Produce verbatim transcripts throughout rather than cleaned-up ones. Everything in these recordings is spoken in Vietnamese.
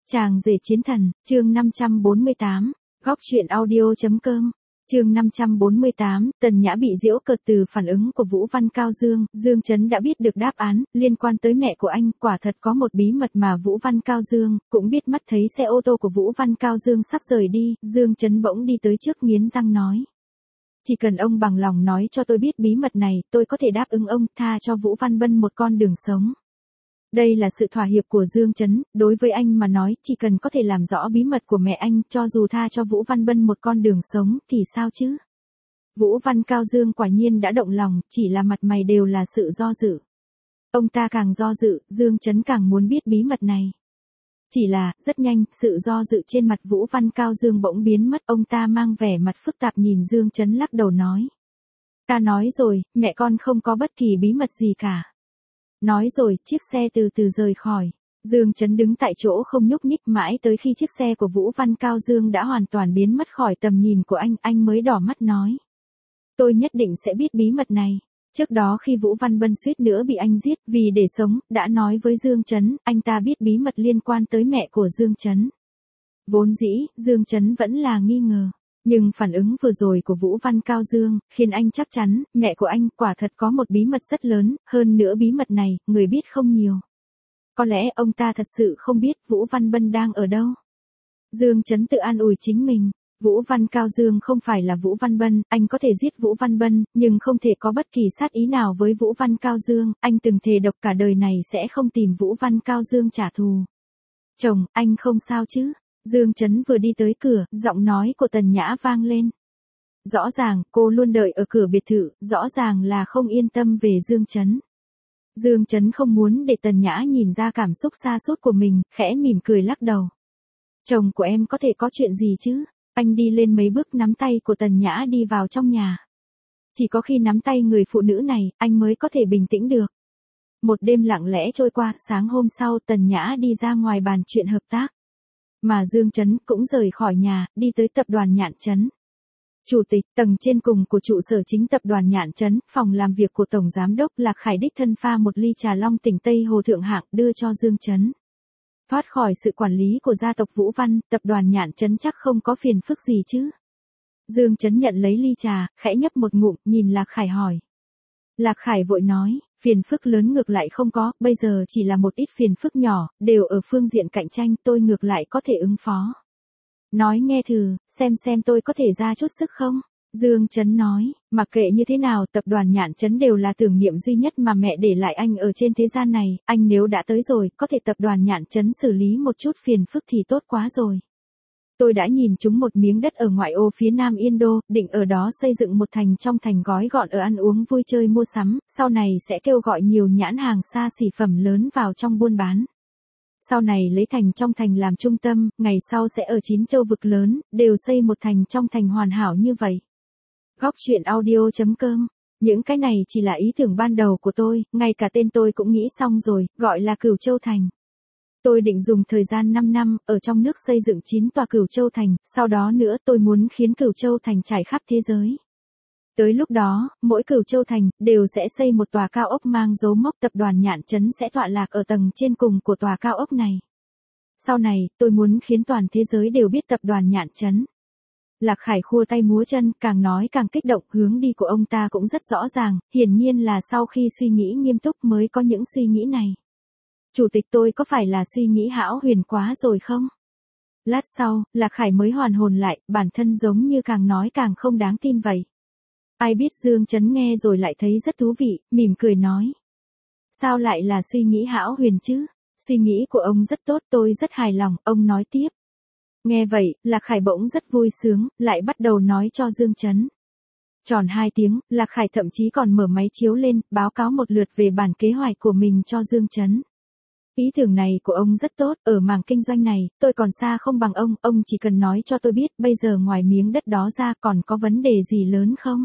Chàng rể chiến thần, chương năm trăm bốn mươi tám, góc truyện audio.com. Chương năm trăm bốn mươi tám, Tần Nhã bị giễu cợt từ phản ứng của Vũ Văn Cao Dương, Dương Chấn đã biết được đáp án, liên quan tới mẹ của anh, quả thật có một bí mật mà Vũ Văn Cao Dương, cũng biết mắt thấy xe ô tô của Vũ Văn Cao Dương sắp rời đi, Dương Chấn bỗng đi tới trước nghiến răng nói. Chỉ cần ông bằng lòng nói cho tôi biết bí mật này, tôi có thể đáp ứng ông, tha cho Vũ Văn Bân một con đường sống. Đây là sự thỏa hiệp của Dương Chấn, đối với anh mà nói, chỉ cần có thể làm rõ bí mật của mẹ anh, cho dù tha cho Vũ Văn Bân một con đường sống, thì sao chứ? Vũ Văn Cao Dương quả nhiên đã động lòng, chỉ là mặt mày đều là sự do dự. Ông ta càng do dự, Dương Chấn càng muốn biết bí mật này. Chỉ là, rất nhanh, sự do dự trên mặt Vũ Văn Cao Dương bỗng biến mất, ông ta mang vẻ mặt phức tạp nhìn Dương Chấn lắc đầu nói. Ta nói rồi, mẹ con không có bất kỳ bí mật gì cả. Nói rồi, chiếc xe từ từ rời khỏi. Dương Chấn đứng tại chỗ không nhúc nhích mãi tới khi chiếc xe của Vũ Văn Cao Dương đã hoàn toàn biến mất khỏi tầm nhìn của anh, anh mới đỏ mắt nói. Tôi nhất định sẽ biết bí mật này. Trước đó khi Vũ Văn Bân suýt nữa bị anh giết vì để sống, đã nói với Dương Chấn, anh ta biết bí mật liên quan tới mẹ của Dương Chấn. Vốn dĩ, Dương Chấn vẫn là nghi ngờ. Nhưng phản ứng vừa rồi của Vũ Văn Cao Dương, khiến anh chắc chắn, mẹ của anh quả thật có một bí mật rất lớn, hơn nữa bí mật này, người biết không nhiều. Có lẽ ông ta thật sự không biết Vũ Văn Bân đang ở đâu. Dương Chấn tự an ủi chính mình, Vũ Văn Cao Dương không phải là Vũ Văn Bân, anh có thể giết Vũ Văn Bân, nhưng không thể có bất kỳ sát ý nào với Vũ Văn Cao Dương, anh từng thề độc cả đời này sẽ không tìm Vũ Văn Cao Dương trả thù. Chồng, anh không sao chứ? Dương Chấn vừa đi tới cửa, giọng nói của Tần Nhã vang lên. Rõ ràng, cô luôn đợi ở cửa biệt thự, rõ ràng là không yên tâm về Dương Chấn. Dương Chấn không muốn để Tần Nhã nhìn ra cảm xúc sa sút của mình, khẽ mỉm cười lắc đầu. Chồng của em có thể có chuyện gì chứ? Anh đi lên mấy bước nắm tay của Tần Nhã đi vào trong nhà. Chỉ có khi nắm tay người phụ nữ này, anh mới có thể bình tĩnh được. Một đêm lặng lẽ trôi qua, sáng hôm sau Tần Nhã đi ra ngoài bàn chuyện hợp tác. Mà Dương Chấn cũng rời khỏi nhà, đi tới tập đoàn Nhạn Chấn. Chủ tịch, tầng trên cùng của trụ sở chính tập đoàn Nhạn Chấn, phòng làm việc của Tổng Giám đốc Lạc Khải đích thân pha một ly trà long tỉnh Tây Hồ thượng hạng đưa cho Dương Chấn. Thoát khỏi sự quản lý của gia tộc Vũ Văn, tập đoàn Nhạn Chấn chắc không có phiền phức gì chứ. Dương Chấn nhận lấy ly trà, khẽ nhấp một ngụm, nhìn Lạc Khải hỏi. Lạc Khải vội nói, phiền phức lớn ngược lại không có, bây giờ chỉ là một ít phiền phức nhỏ, đều ở phương diện cạnh tranh, tôi ngược lại có thể ứng phó. Nói nghe thử, xem xem tôi có thể ra chút sức không? Dương Chấn nói, mặc kệ như thế nào, tập đoàn Nhạn Chấn đều là tưởng niệm duy nhất mà mẹ để lại anh ở trên thế gian này, anh nếu đã tới rồi, có thể tập đoàn Nhạn Chấn xử lý một chút phiền phức thì tốt quá rồi. Tôi đã nhìn chúng một miếng đất ở ngoại ô phía Nam Yên Đô, định ở đó xây dựng một thành trong thành gói gọn ở ăn uống vui chơi mua sắm, sau này sẽ kêu gọi nhiều nhãn hàng xa xỉ phẩm lớn vào trong buôn bán. Sau này lấy thành trong thành làm trung tâm, ngày sau sẽ ở chín châu vực lớn, đều xây một thành trong thành hoàn hảo như vậy. Góc truyện audio.com. Những cái này chỉ là ý tưởng ban đầu của tôi, ngay cả tên tôi cũng nghĩ xong rồi, gọi là Cửu Châu Thành. Tôi định dùng thời gian năm năm, ở trong nước xây dựng chín tòa Cửu Châu Thành, sau đó nữa tôi muốn khiến Cửu Châu Thành trải khắp thế giới. Tới lúc đó, mỗi Cửu Châu Thành, đều sẽ xây một tòa cao ốc mang dấu mốc tập đoàn Nhạn Chấn sẽ tọa lạc ở tầng trên cùng của tòa cao ốc này. Sau này, tôi muốn khiến toàn thế giới đều biết tập đoàn Nhạn Chấn. Lạc Khải khua tay múa chân, càng nói càng kích động, hướng đi của ông ta cũng rất rõ ràng, hiển nhiên là sau khi suy nghĩ nghiêm túc mới có những suy nghĩ này. Chủ tịch tôi có phải là suy nghĩ hão huyền quá rồi không? Lát sau, Lạc Khải mới hoàn hồn lại, bản thân giống như càng nói càng không đáng tin vậy. Ai biết Dương Chấn nghe rồi lại thấy rất thú vị, mỉm cười nói. Sao lại là suy nghĩ hão huyền chứ? Suy nghĩ của ông rất tốt, tôi rất hài lòng, ông nói tiếp. Nghe vậy, Lạc Khải bỗng rất vui sướng, lại bắt đầu nói cho Dương Chấn. Tròn hai tiếng, Lạc Khải thậm chí còn mở máy chiếu lên, báo cáo một lượt về bản kế hoạch của mình cho Dương Chấn. Ý tưởng này của ông rất tốt, ở mảng kinh doanh này, tôi còn xa không bằng ông, ông chỉ cần nói cho tôi biết, bây giờ ngoài miếng đất đó ra còn có vấn đề gì lớn không?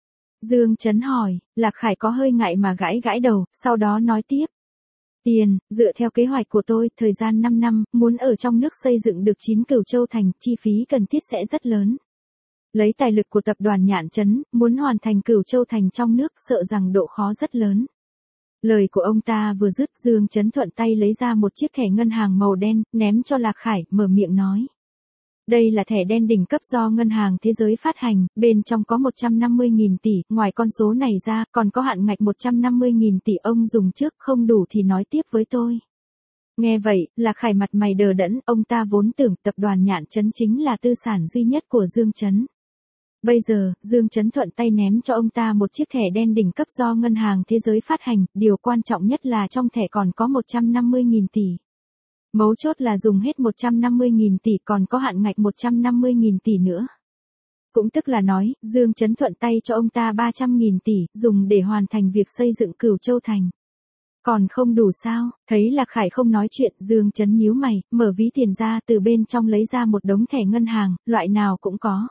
Dương Chấn hỏi, Lạc Khải có hơi ngại mà gãi gãi đầu, sau đó nói tiếp. Tiền, dựa theo kế hoạch của tôi, thời gian năm năm, muốn ở trong nước xây dựng được chín Cửu Châu Thành, chi phí cần thiết sẽ rất lớn. Lấy tài lực của tập đoàn Nhạn Chấn, muốn hoàn thành Cửu Châu Thành trong nước, sợ rằng độ khó rất lớn. Lời của ông ta vừa dứt, Dương Chấn thuận tay lấy ra một chiếc thẻ ngân hàng màu đen, ném cho Lạc Khải, mở miệng nói. Đây là thẻ đen đỉnh cấp do Ngân hàng Thế giới phát hành, bên trong có một trăm năm mươi nghìn tỷ, ngoài con số này ra, còn có hạn ngạch một trăm năm mươi nghìn tỷ, ông dùng trước, không đủ thì nói tiếp với tôi. Nghe vậy, Lạc Khải mặt mày đờ đẫn, ông ta vốn tưởng tập đoàn Nhạn Chấn chính là tư sản duy nhất của Dương Chấn. Bây giờ, Dương Chấn thuận tay ném cho ông ta một chiếc thẻ đen đỉnh cấp do Ngân hàng Thế giới phát hành, điều quan trọng nhất là trong thẻ còn có một trăm năm mươi nghìn tỷ. Mấu chốt là dùng hết một trăm năm mươi nghìn tỷ, còn có hạn ngạch một trăm năm mươi nghìn tỷ nữa. Cũng tức là nói, Dương Chấn thuận tay cho ông ta ba trăm nghìn tỷ, dùng để hoàn thành việc xây dựng Cửu Châu Thành. Còn không đủ sao? Thấy Lạc Khải không nói chuyện, Dương Chấn nhíu mày, mở ví tiền ra, từ bên trong lấy ra một đống thẻ ngân hàng, loại nào cũng có.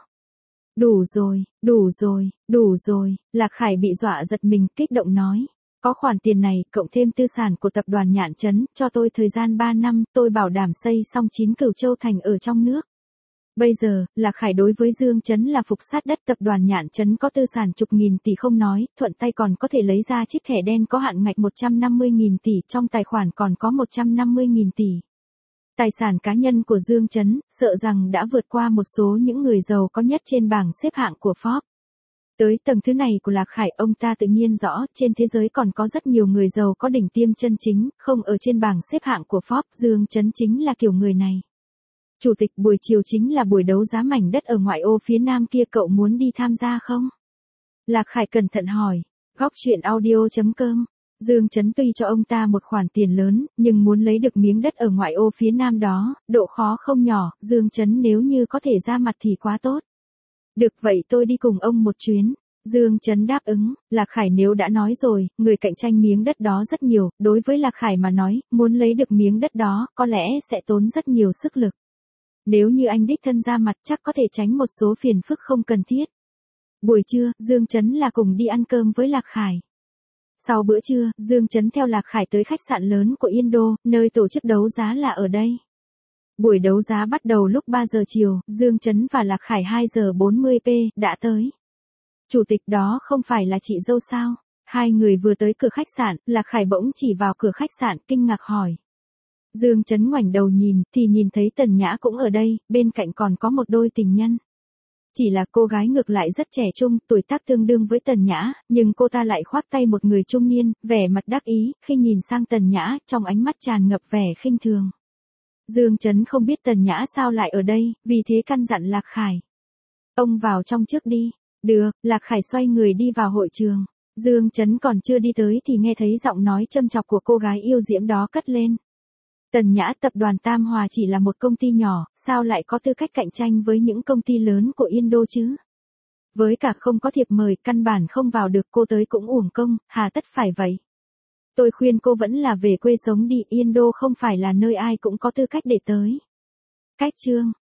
Đủ rồi, đủ rồi, đủ rồi, Lạc Khải bị dọa giật mình, kích động nói. Có khoản tiền này, cộng thêm tư sản của tập đoàn Nhạn Chấn, cho tôi thời gian ba năm, tôi bảo đảm xây xong chín Cửu Châu Thành ở trong nước. Bây giờ, Lạc Khải đối với Dương Chấn là phục sát đất, tập đoàn Nhạn Chấn có tư sản chục nghìn tỷ không nói, thuận tay còn có thể lấy ra chiếc thẻ đen có hạn ngạch một trăm năm mươi nghìn tỷ, trong tài khoản còn có một trăm năm mươi nghìn tỷ. Tài sản cá nhân của Dương Chấn, sợ rằng đã vượt qua một số những người giàu có nhất trên bảng xếp hạng của Forbes. Tới tầng thứ này của Lạc Khải, ông ta tự nhiên rõ, trên thế giới còn có rất nhiều người giàu có đỉnh tiêm chân chính, không ở trên bảng xếp hạng của Forbes, Dương Chấn chính là kiểu người này. Chủ tịch, buổi chiều chính là buổi đấu giá mảnh đất ở ngoại ô phía nam kia, cậu muốn đi tham gia không? Lạc Khải cẩn thận hỏi. Góc truyện audio chấm com. Dương Chấn tuy cho ông ta một khoản tiền lớn, nhưng muốn lấy được miếng đất ở ngoại ô phía nam đó, độ khó không nhỏ, Dương Chấn nếu như có thể ra mặt thì quá tốt. Được vậy tôi đi cùng ông một chuyến. Dương Chấn đáp ứng. Lạc Khải nếu đã nói rồi, người cạnh tranh miếng đất đó rất nhiều, đối với Lạc Khải mà nói, muốn lấy được miếng đất đó, có lẽ sẽ tốn rất nhiều sức lực. Nếu như anh đích thân ra mặt chắc có thể tránh một số phiền phức không cần thiết. Buổi trưa, Dương Chấn là cùng đi ăn cơm với Lạc Khải. Sau bữa trưa, Dương Chấn theo Lạc Khải tới khách sạn lớn của Yên Đô, nơi tổ chức đấu giá là ở đây. Buổi đấu giá bắt đầu lúc ba giờ chiều, Dương Chấn và Lạc Khải hai giờ bốn mươi phút đã tới. Chủ tịch, đó không phải là chị dâu sao? Hai người vừa tới cửa khách sạn, Lạc Khải bỗng chỉ vào cửa khách sạn, kinh ngạc hỏi. Dương Chấn ngoảnh đầu nhìn, thì nhìn thấy Tần Nhã cũng ở đây, bên cạnh còn có một đôi tình nhân. Chỉ là cô gái ngược lại rất trẻ trung, tuổi tác tương đương với Tần Nhã, nhưng cô ta lại khoác tay một người trung niên, vẻ mặt đắc ý, khi nhìn sang Tần Nhã, trong ánh mắt tràn ngập vẻ khinh thường. Dương Chấn không biết Tần Nhã sao lại ở đây, vì thế căn dặn Lạc Khải. Ông vào trong trước đi. Được, Lạc Khải xoay người đi vào hội trường. Dương Chấn còn chưa đi tới thì nghe thấy giọng nói châm chọc của cô gái yêu diễm đó cất lên. Tần Nhã, tập đoàn Tam Hòa chỉ là một công ty nhỏ, sao lại có tư cách cạnh tranh với những công ty lớn của Yên Đô chứ? Với cả không có thiệp mời, căn bản không vào được, cô tới cũng uổng công, hà tất phải vậy? Tôi khuyên cô vẫn là về quê sống đi, Yên Đô không phải là nơi ai cũng có tư cách để tới. Cách chương